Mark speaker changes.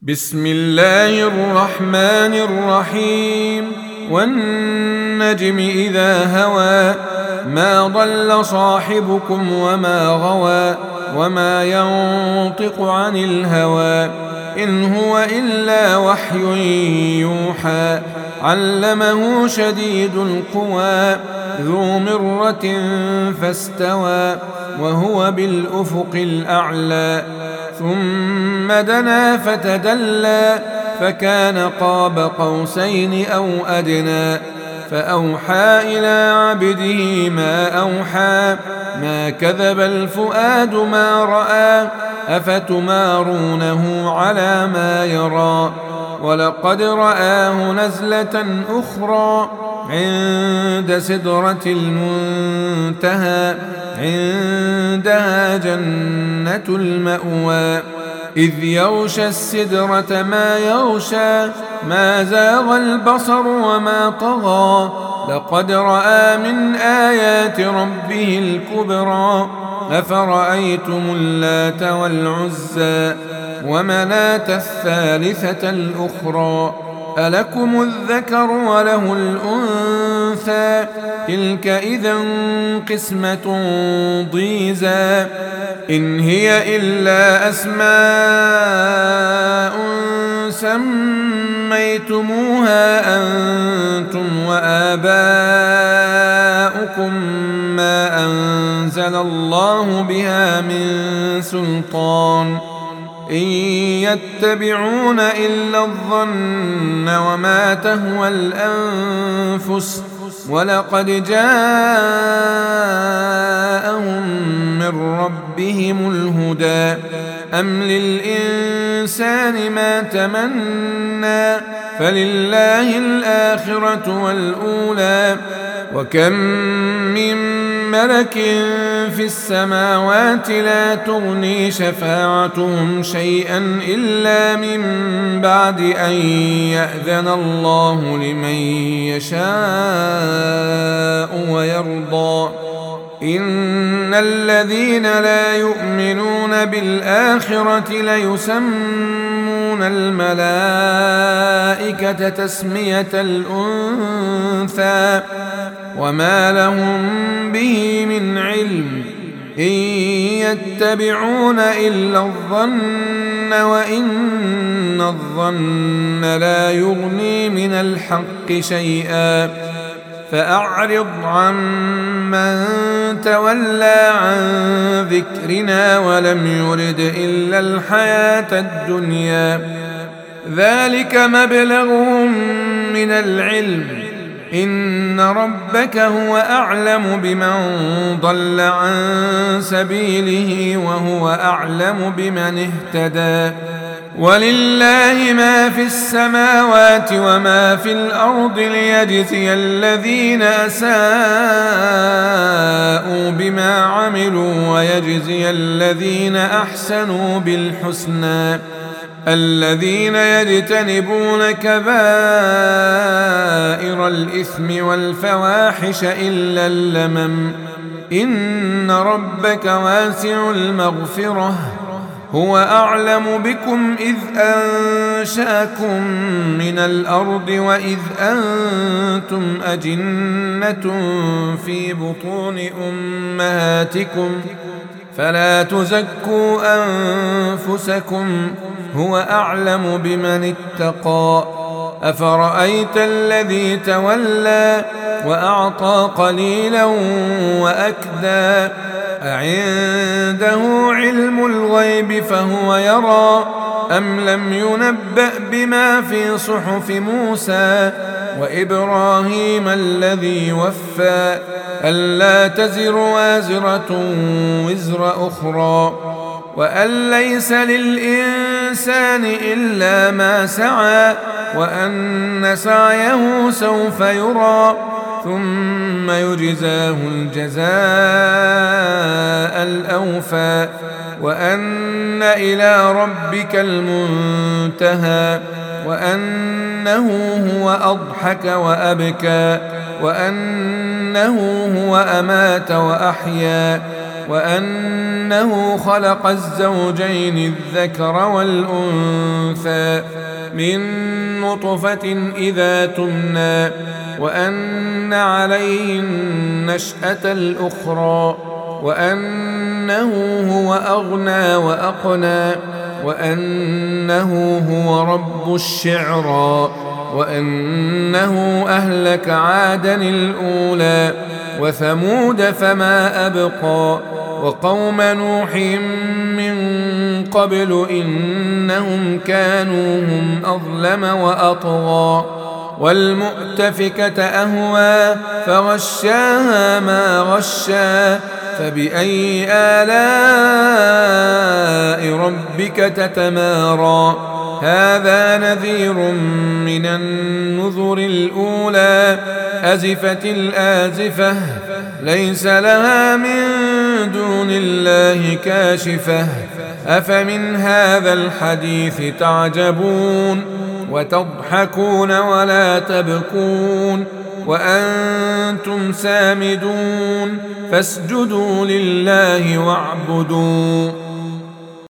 Speaker 1: بسم الله الرحمن الرحيم والنجم إذا هوى ما ضل صاحبكم وما غوى وما ينطق عن الهوى إن هو إلا وحي يوحى علمه شديد القوى ذو مرة فاستوى وهو بالأفق الأعلى ثم دنا فتدلى فكان قاب قوسين أو أدنى فأوحى إلى عبده ما أوحى ما كذب الفؤاد ما رأى أفتمارونه على ما يرى ولقد رآه نزلة أخرى عند سدرة المنتهى عندها جنة المأوى إذ يغشى السدرة ما يغشى ما زاغ البصر وما طغى لقد رأى من آيات ربه الكبرى أفرأيتم اللات والعزى ومناة الثالثة الأخرى ألكم الذكر وله الأنثى تلك إذا قسمة ضيزى إن هي إلا أسماء سميتموها أنتم وآباؤكم ما أنزل الله بها من سلطان إن يتبعون إلا الظن وما تهوى الأنفس ولقد جاءهم من ربهم الهدى أم للإنسان ما تمنى فلله الآخرة والأولى وكم من ملك في السماوات لا تغني شفاعتهم شيئا إلا من بعد أن يأذن الله لمن يشاء ويرضى إن الذين لا يؤمنون بالآخرة ليسمون الملائكة تسمية الأنثى وما لهم به من علم إن يتبعون إلا الظن وإن الظن لا يغني من الحق شيئا فأعرض عمن تولى عن ذكرنا ولم يرد إلا الحياة الدنيا ذلك مبلغهم من العلم إن ربك هو أعلم بمن ضل عن سبيله وهو أعلم بمن اهتدى ولله ما في السماوات وما في الأرض ليجزي الذين أساءوا بما عملوا ويجزي الذين أحسنوا بالحسنى الذين يجتنبون كبائر الإثم والفواحش إلا اللمم إن ربك واسع المغفرة هو أعلم بكم إذ أنشأكم من الأرض وإذ أنتم أجنة في بطون أمهاتكم فلا تزكوا أنفسكم هو أعلم بمن اتقى أفرأيت الذي تولى وأعطى قليلا وأكدى أعنده علم الغيب فهو يرى أم لم ينبأ بما في صحف موسى وإبراهيم الذي وفى ألا تزر وازرة وزر أخرى وأن ليس للإنسان إلا ما سعى وأن سعيه سوف يرى ثم يجزاه الجزاء الأوفى وأن إلى ربك المنتهى وأنه هو أضحك وأبكى وأنه هو أمات وأحيا وأنه خلق الزوجين الذكر والأنثى من نطفة إذا تمنى وأن عليه النشأة الأخرى وأنه هو أغنى وأقنى وأنه هو رب الشعرى وأنه أهلك عادا الأولى وثمود فما أبقى وقوم نوح من قبل إنهم كانوا هم أظلم وأطغى والمؤتفكة أهوى فغشاها ما غشا فبأي آلاء ربك تتمارى هذا نذير من النذر الأولى أزفت الآزفة ليس لها من دون الله كاشفة أفمن هذا الحديث تعجبون وتضحكون ولا تبكون وأنتم سامدون فاسجدوا لله واعبدوا